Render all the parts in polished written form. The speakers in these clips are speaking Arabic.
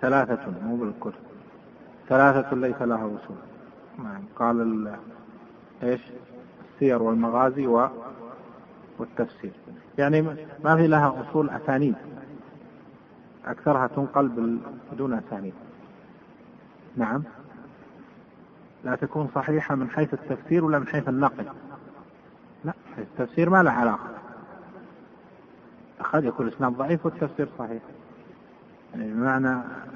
ثلاثة مو بالكل، ثلاثة ليس لها أصول. قال إيش؟ السير والمغازي والتفسير، يعني ما في لها أصول أسانيد، أكثرها تنقل بدون أسانيد. نعم، لا تكون صحيحة من حيث التفسير ولا من حيث النقل. لا، التفسير ما له علاقة، قد يكون الإسناد ضعيف والتفسير صحيح. يعني بمعنى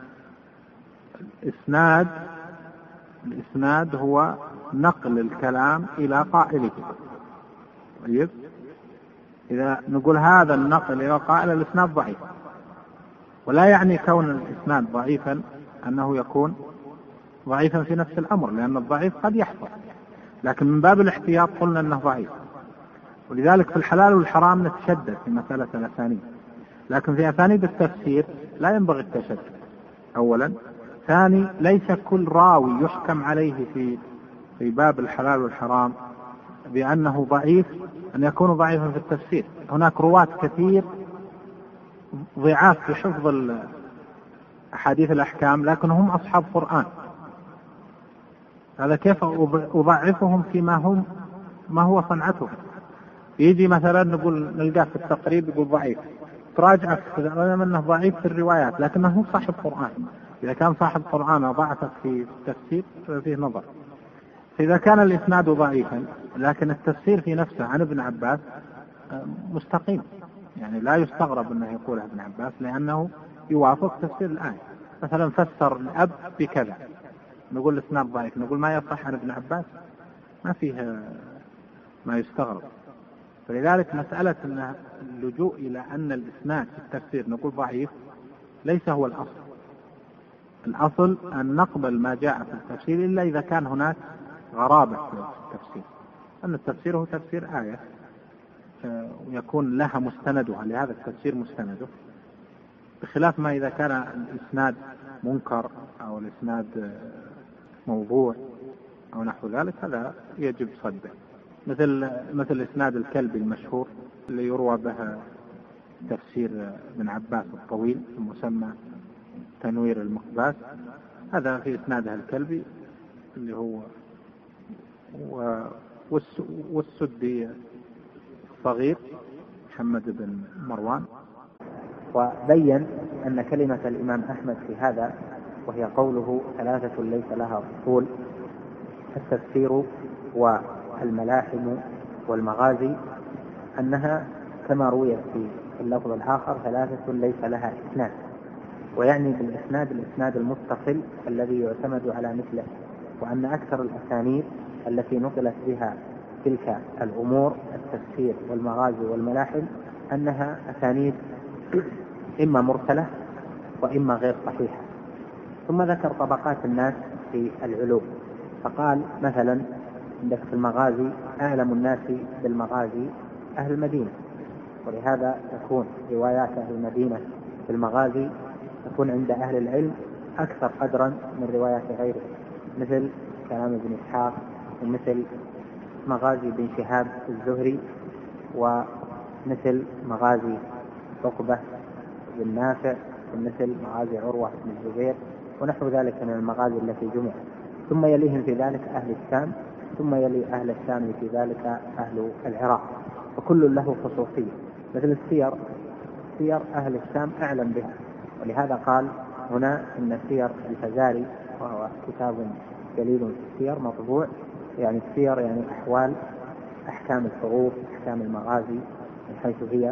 الإسناد هو نقل الكلام إلى قائله. طيب، إذا نقول هذا النقل إلى قائل الإسناد ضعيف، ولا يعني كون الإسناد ضعيفا أنه يكون ضعيفا في نفس الأمر، لأن الضعيف قد يحصل، لكن من باب الاحتياط قلنا أنه ضعيف. ولذلك في الحلال والحرام نتشدد في مسألة الأسانيد، لكن في أسانيد التفسير لا ينبغي التشدد أولا. ثاني، ليس كل راوي يحكم عليه في باب الحلال والحرام بأنه ضعيف أن يكون ضعيفا في التفسير. هناك رواة كثير ضعاف في حفظ أحاديث الأحكام لكنهم أصحاب قرآن، هذا كيف أضعفهم فيما ما هو صنعتهم؟ يجي مثلا نقول نلقاه في التقريب يقول ضعيف، تراجع رغم أنه ضعيف في الروايات لكنه صاحب قرآن. إذا كان صاحب قرآن ضعفت في التفسير فيه نظر. فإذا كان الإسناد ضعيفا لكن التفسير في نفسه عن ابن عباس مستقيم، يعني لا يستغرب أنه يقوله ابن عباس لأنه يوافق تفسير الآية. مثلا فسر الأب بكذا، نقول الإسناد ضعيف، نقول ما يصح عن ابن عباس، ما فيها ما يستغرب. فلذلك مسألة أن اللجوء إلى أن الإسناد في التفسير نقول ضعيف ليس هو الأصل. الأصل أن نقبل ما جاء في التفسير إلا إذا كان هناك غرابة في التفسير، أن التفسير هو تفسير آية ويكون لها مستندها، لهذا التفسير مستنده، بخلاف ما إذا كان الإسناد منكر أو الإسناد موضوع أو نحو ذلك، هذا يجب صده، مثل إسناد الكلب المشهور اللي يروى به تفسير ابن عباس الطويل المسمى تنوير المقباس، هذا في إسنادها الكلبي اللي هو والسدي الصغير محمد بن مروان. وبين أن كلمة الإمام أحمد في هذا وهي قوله ثلاثة ليس لها أصول: التفسير والملاحم والمغازي، أنها كما رويت في اللفظ الآخر ثلاثة ليس لها إسناد، ويعني بالإسناد الإسناد المتصل الذي يعتمد على مثله، وأن أكثر الأسانيد التي نقلت بها تلك الأمور التفسير والمغازي والملاحم أنها أسانيد إما مرسلة وإما غير صحيحة. ثم ذكر طبقات الناس في العلوم، فقال مثلا عندك في المغازي أعلم الناس بالمغازي أهل المدينة، ولهذا تكون روايات أهل المدينة في المغازي تكون عند أهل العلم أكثر قدرا من روايات غيره، مثل كلام ابن إسحاق ومثل مغازي بن شهاب الزهري ومثل مغازي عقبة بن نافع ومثل مغازي عروة بن الزبير ونحو ذلك من المغازي التي جمعت. ثم يليهم في ذلك أهل الشام، ثم يلي أهل الشام في ذلك أهل العراق، وكل له خصوصية. مثل سير أهل الشام أعلم بها، ولهذا قال هنا إن سير الفزاري وهو كتاب جليل في السير مطبوع، يعني السير يعني أحوال أحكام الحروف أحكام المغازي من حيث هي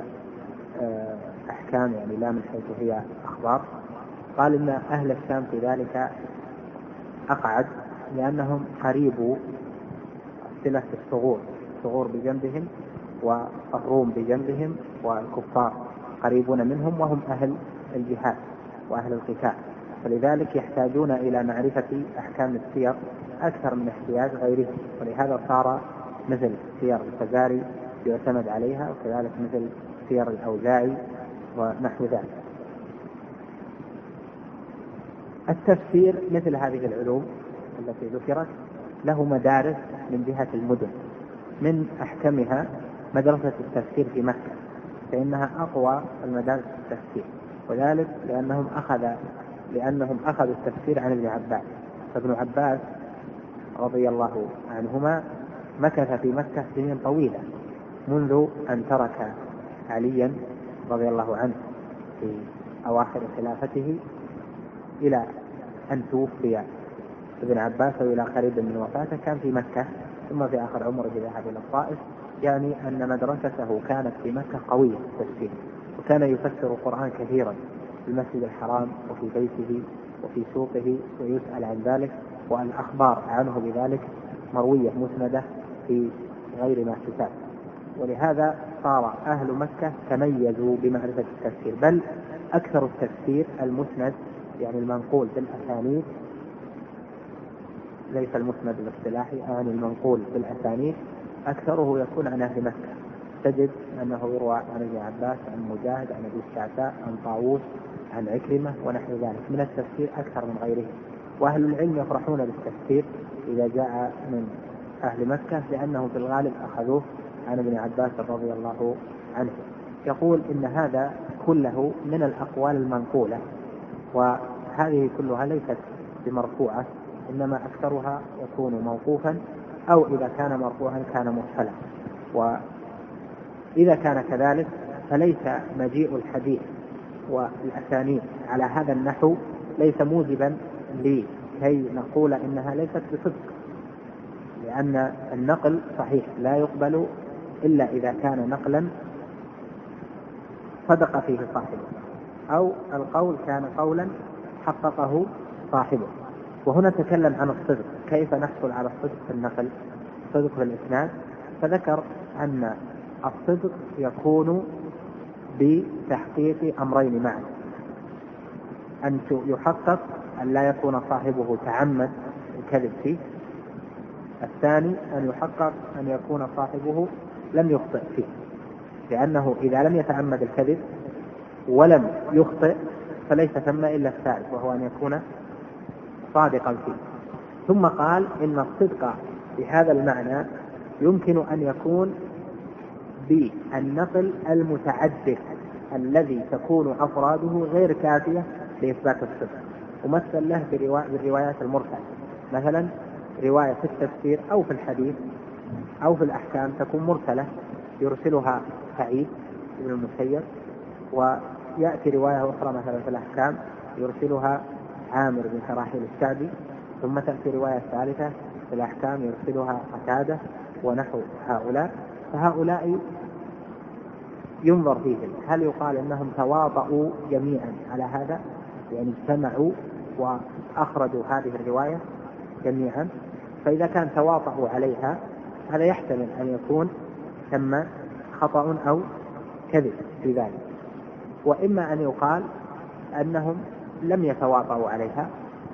أحكام، يعني لا من حيث هي أخبار. قال إن أهل الشام في ذلك أقعد لأنهم قريبوا صلة الصغور بجنبهم والروم بجنبهم والكفار قريبون منهم وهم أهل الجهاد وأهل القتال، فلذلك يحتاجون إلى معرفة أحكام السير أكثر من احتياج غيرهم، ولهذا صار مثل سير الفزاري يعتمد عليها، وكذلك مثل سير الأوزاعي ونحو ذلك. التفسير مثل هذه العلوم التي ذكرت له مدارس من جهة المدن، من أحكمها مدرسة التفسير في مكة، فإنها أقوى المدارس التفسير، وذلك لأنهم أخذ لأنهم أخذوا التفسير عن ابن عباس. فابن عباس رضي الله عنهما مكث في مكة سنين طويلة منذ أن ترك عليا رضي الله عنه في أواخر خلافته إلى أن توفي ابن عباس إلى قريب من وفاته، كان في مكة، ثم في آخر عمره ذهب إلى الطائف. يعني أن مدرسته كانت في مكة قوية في التفسير، وكان يفسر القرآن كثيرا في المسجد الحرام وفي بيته وفي سوقه، ويسأل عن ذلك، والأخبار عنه بذلك مروية مسندة في غير ما حساب. ولهذا صار أهل مكة تميزوا بمعرفة التفسير، بل أكثر التفسير المسند، يعني المنقول بالأسانيد، ليس المسند الاصطلاحي، يعني المنقول بالأسانيد أكثره يكون عن أهل مكة. تجد أنه يروى عن ابن عباس، عن مجاهد، عن أبي الشعثاء، عن طاووس، عن عكرمة ونحو ذلك من التفسير أكثر من غيره. وأهل العلم يفرحون بالتفسير إذا جاء من أهل مكة، لأنهم في الغالب أخذوه عن ابن عباس رضي الله عنه. يقول إن هذا كله من الأقوال المنقولة، وهذه كلها ليست بمرفوعة، إنما أكثرها يكون موقوفا، أو إذا كان مرفوعا كان مرسلا. وإذا كان كذلك فليس مجيء الحديث والأسانيد على هذا النحو ليس موجبا لكي نقول إنها ليست بصدق، لأن النقل صحيح لا يقبل إلا إذا كان نقلا صدق فيه صاحبه، أو القول كان قولا حققه صاحبه. وهنا تكلم عن الصدق، كيف نحصل على الصدق في النقل، الصدق في الإسناد، فذكر أن الصدق يكون بتحقيق أمرين معا: أن يحقق أن لا يكون صاحبه تعمد الكذب فيه، الثاني أن يحقق أن يكون صاحبه لم يخطئ فيه، لأنه إذا لم يتعمد الكذب ولم يخطئ فليس ثم إلا الثالث، وهو أن يكون صادقا فيه. ثم قال إن الصدق بهذا المعنى يمكن أن يكون بالنقل المتعدد الذي تكون أفراده غير كافية لإثبات الصدق، ومثل له بالروايات المرسلة، مثلا رواية في التفسير أو في الحديث أو في الأحكام تكون مرسلة يرسلها سعيد بن المسيب، ويأتي رواية أخرى مثلا في الأحكام يرسلها عامر بن شراحيل الشعبي، ثم تأتي رواية ثالثة في الأحكام يرسلها قتادة ونحو هؤلاء. فهؤلاء ينظر فيهم هل يقال أنهم تواطؤوا جميعا على هذا، يعني اجتمعوا وأخرجوا هذه الرواية جميعا، فإذا كان تواطؤوا عليها هذا يحتمل أن يكون ثم خطأ أو كذب في ذلك. وإما أن يقال أنهم لم يتواطؤوا عليها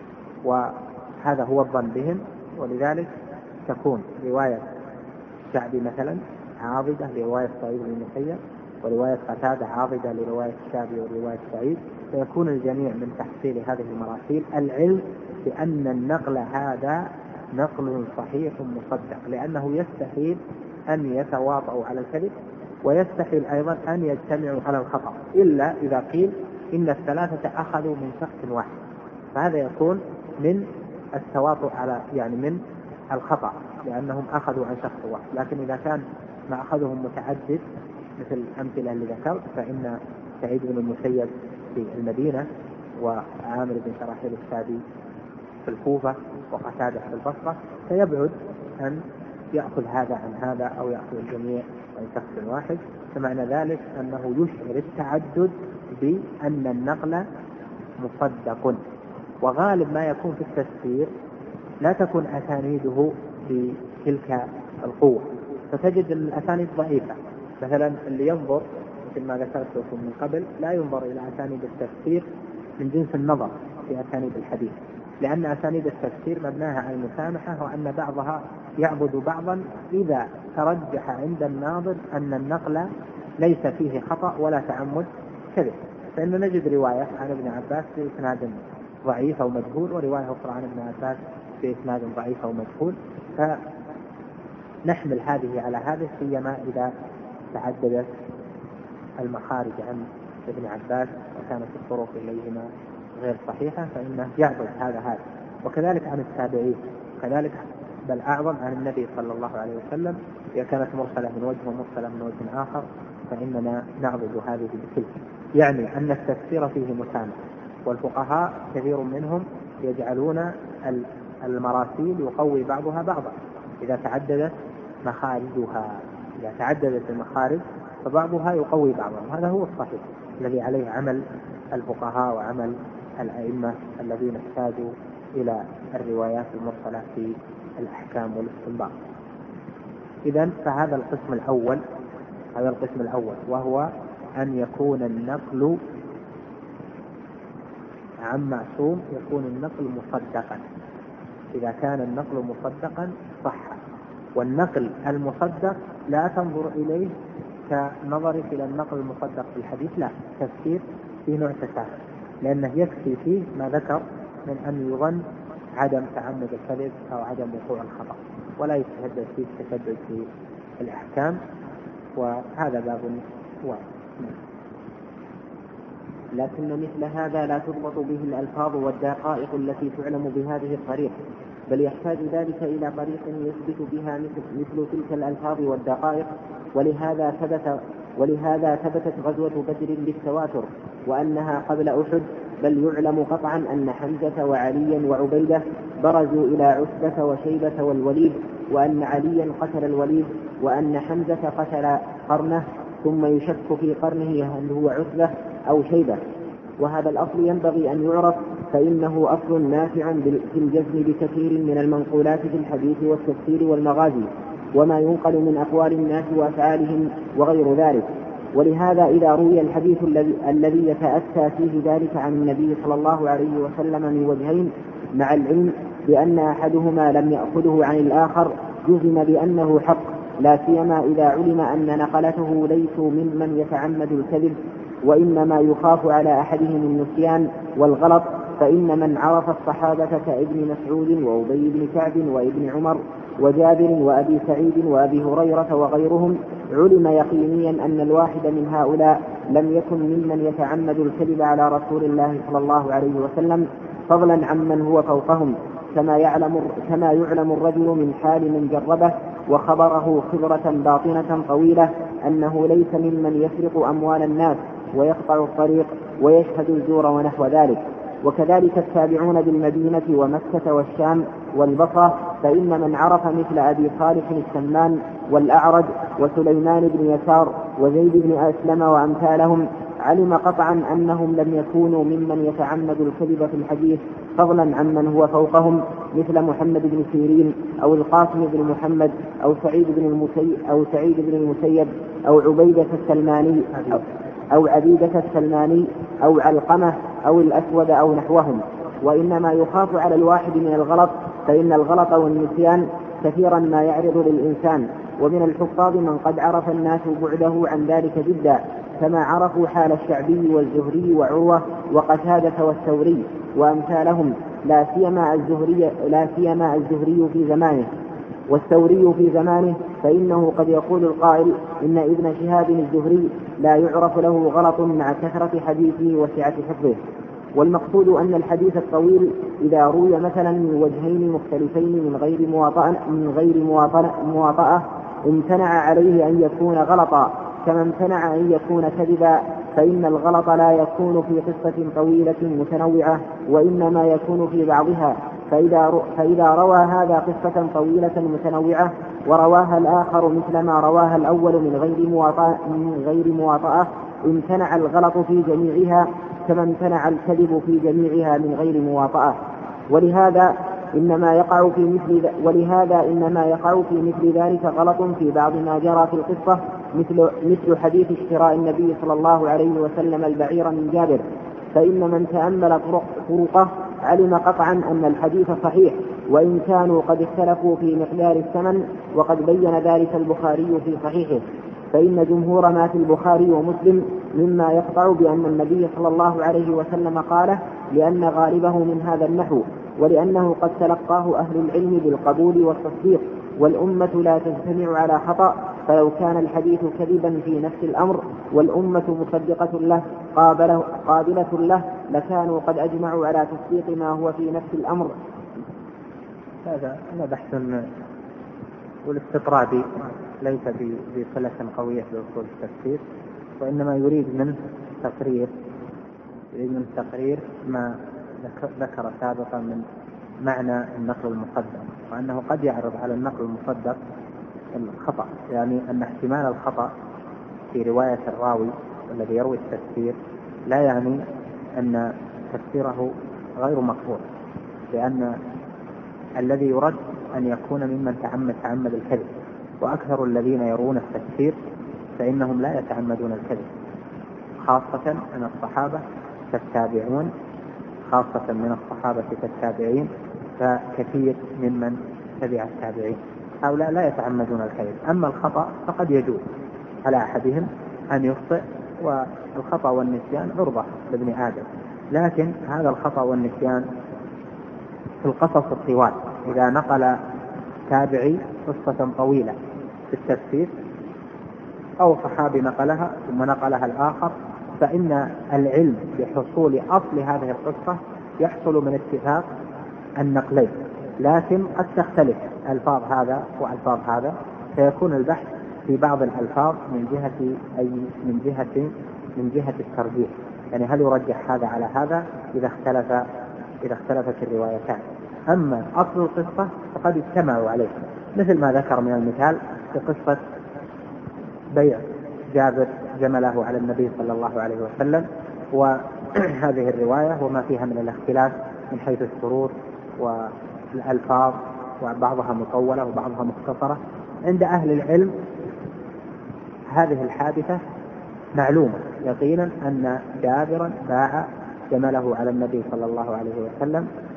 وهذا هو الظن بهم، ولذلك تكون رواية الشعبي مثلا عاضدة لرواية سعيد بن المسيب، ورواية قتادة عاضدة لرواية الشعبي ورواية سعيد، فيكون الجميع من تحصيل هذه المراسيل العلم بأن النقل هذا نقل صحيح مصدق، لأنه يستحيل أن يتواطؤوا على الكذب، ويستحيل أيضا أن يجتمعوا على الخطأ إلا إذا قيل إن الثلاثة أخذوا من شخص واحد، فهذا يكون من التواطؤ على يعني من الخطأ لأنهم أخذوا عن شخص واحد. لكن إذا كان ما أخذهم متعدد مثل الأمثلة اللي ذكرت، فإن سعيد بن المسيب في المدينة، وعامر بن شراحيل الشعبي في الكوفة، وقتادة في البصرة، فيبعد أن يأخذ هذا عن هذا أو يأخذ الجميع عن شخص واحد. فمعنى ذلك أنه يشعر التعدد بأن النقل مصدق. وغالب ما يكون في التفسير لا تكون أسانيده بتلك القوة، فتجد الأسانيد ضعيفة. مثلا اللي ينظر مثل ما ذكرت لكم من قبل لا ينظر إلى أسانيد التفسير من جنس النظر في أسانيد الحديث، لأن أسانيد التفسير مبناها على المسامحة، وأن بعضها يعبد بعضا إذا ترجح عند الناظر أن النقل ليس فيه خطأ ولا تعمد كذب. فإن نجد رواية عن ابن عباس بإسناد ضعيف أو مجهول، ورواية أخرى عن ابن عباس بإسناد ضعيف أو مجهول، فنحمل هذه على هذه، سيما إذا تعددت المخارج عن ابن عباس وكانت الطرق إليهما غير صحيحة فإنه يعضد هذا. وكذلك عن التابعين، كذلك بل أعظم عن النبي صلى الله عليه وسلم، إذا كانت مرسلة من وجه ومرسلة من وجه آخر فإننا نعضد هذه بتلك. يعني أن التفسير فيه مسامح، والفقهاء كثير منهم يجعلون المراسيل يقوي بعضها بعضا إذا تعددت مخارجها، إذا تعددت المخارج فبعضها يقوي بعضا، وهذا هو الصحيح الذي عليه عمل الفقهاء وعمل الأئمة الذين احتاجوا إلى الروايات المرسلة في الأحكام والاستنباط. إذن فهذا القسم الأول، هذا القسم الأول، وهو أن يكون النقل عن معصوم، يكون النقل مصدقا. إذا كان النقل مصدقا صح. والنقل المصدق لا تنظر إليه كنظرك إلى النقل المصدق في الحديث، لا، تفسير في نوع تساهل، لأنه يكفي فيه ما ذكر من أن يظن عدم تعمد الكذب أو عدم وقوع الخطأ، ولا يتشدد فيه التشدد في الأحكام، وهذا باب واحد. لكن مثل هذا لا تضبط به الألفاظ والدقائق التي تعلم بهذه الطريقة، بل يحتاج ذلك إلى طريق يثبت بها مثل تلك الألفاظ والدقائق. ولهذا ثبتت غزوة بدر بالتواتر وأنها قبل أحد، بل يعلم قطعا أن حمزة وعليا وعبيدة برزوا إلى عتبة وشيبة والوليد، وأن عليا قتل الوليد، وأن حمزة قتل قرنه، ثم يشك في قرنه هل هو عتبة أو شيبة. وهذا الأصل ينبغي أن يعرف، فإنه أصل نافع في الجزم بكثير من المنقولات في الحديث والتفسير والمغازي، وما ينقل من أقوال الناس وأفعالهم وغير ذلك. ولهذا إذا روي الحديث الذي يتأتى فيه ذلك عن النبي صلى الله عليه وسلم من وجهين، مع العلم بأن أحدهما لم يأخذه عن الآخر، جزم بأنه حق، لا سيما إذا علم أن نقلته ليسوا ممن يتعمد الكذب، وإنما يخاف على أحدهم النسيان والغلط. فإن من عرف الصحابة كابن مسعود وأبي بن كعب وابن عمر وجابر وأبي سعيد وأبي هريرة وغيرهم، علم يقينيا أن الواحد من هؤلاء لم يكن ممن يتعمد الكذب على رسول الله صلى الله عليه وسلم، فضلا عمن هو فوقهم، كما يعلم الرجل من حال من جربه وخبره خبرة باطنة طويلة أنه ليس ممن يسرق أموال الناس ويقطع الطريق ويشهد الزور ونحو ذلك. وكذلك التابعون بالمدينة ومكة والشام والبصرة، فإن من عرف مثل أبي صالح السمان والأعرج وسليمان بن يسار وزيد بن أسلم وأمثالهم، علم قطعا أنهم لم يكونوا ممن يتعمد الكذب في الحديث، فضلا عمن هو فوقهم، مثل محمد بن سيرين أو القاسم بن محمد أو سعيد بن المسيب أو عبيدة السلماني أو عبيدة السلماني أو علقمة أو الأسود أو نحوهم. وإنما يخاف على الواحد من الغلط، فإن الغلط والنسيان كثيرا ما يعرض للإنسان. ومن الحفاظ من قد عرف الناس بعده عن ذلك جدا، كما عرفوا حال الشعبي والزهري وعروة وقتادة والثوري وأمثالهم، لا سيما الزهري في زمانه والثوري في زمانه، فإنه قد يقول القائل إن ابن شهاب الزهري لا يعرف له غلط مع كثرة حديثه وسعة حفظه. والمقصود أن الحديث الطويل إذا روي مثلا من وجهين مختلفين من غير مواطأة امتنع عليه أن يكون غلطا، كما امتنع أن يكون كذبا، فإن الغلط لا يكون في قصة طويلة متنوعة، وإنما يكون في بعضها. فإذا روى هذا قصة طويلة متنوعة ورواها الآخر مثل ما رواها الأول من غير مواطأة، امتنع الغلط في جميعها كما امتنع الكذب في جميعها من غير مواطأة. ولهذا إنما يقع في مثل ذلك غلط في بعض ما جرى في القصة، مثل حديث اشتراء النبي صلى الله عليه وسلم البعير من جابر، فإن من تأمل طرقه علم قطعا أن الحديث صحيح، وإن كانوا قد اختلفوا في مقدار الثمن، وقد بين ذلك البخاري في صحيحه. فإن جمهور ما في البخاري ومسلم مما يقطع بأن النبي صلى الله عليه وسلم قاله، لأن غالبه من هذا النحو، ولأنه قد تلقاه أهل العلم بالقبول والتصديق، والأمة لا تجتمع على خطأ، فلو كان الحديث كذبا في نفس الأمر والأمة مصدقة له قابلة له لكانوا قد أجمعوا على تصديق ما هو في نفس الأمر. هذا بحث والاستطرادي ليس بصلة قوية بأصول التفسير، وإنما يريد منه تقرير ما ذكر سابقا من معنى النقل المصدق، وأنه قد يعرض على النقل المصدق الخطأ، يعني أن احتمال الخطأ في رواية الراوي الذي يروي التفسير لا يعني أن تفسيره غير مقبول، لأن الذي يرد أن يكون ممن تعمد الكذب، وأكثر الذين يرون التفسير فإنهم لا يتعمدون الكذب، خاصة من الصحابة كالتابعون، خاصة من الصحابة كالتابعين، فكثير ممن تبع التابعين هؤلاء لا يتعمدون الكذب. أما الخطأ فقد يجوز على أحدهم أن يخطئ، والخطأ والنسيان عرضة لابن آدم، لكن هذا الخطأ والنسيان في القصص الطوال، إذا نقل تابعي قصة طويلة في التفسير أو صحابي نقلها ثم نقلها الآخر، فإن العلم بحصول أصل هذه القصة يحصل من اتفاق النقلين، لكن قد تختلف ألفاظ هذا وألفاظ هذا، فيكون البحث في بعض الألفاظ من جهة الترجيح، يعني هل يرجح هذا على هذا إذا اختلفت الروايتان. أما أصل القصة فقد اجتمعوا عليه، مثل ما ذكر من المثال في قصة بيع جابر جمله على النبي صلى الله عليه وسلم، وهذه الرواية وما فيها من الاختلاف من حيث الشروط والألفاظ، وبعضها مطولة وبعضها مختصرة. عند أهل العلم هذه الحادثة معلومة يقينا أن جابرا باع جمله على النبي صلى الله عليه وسلم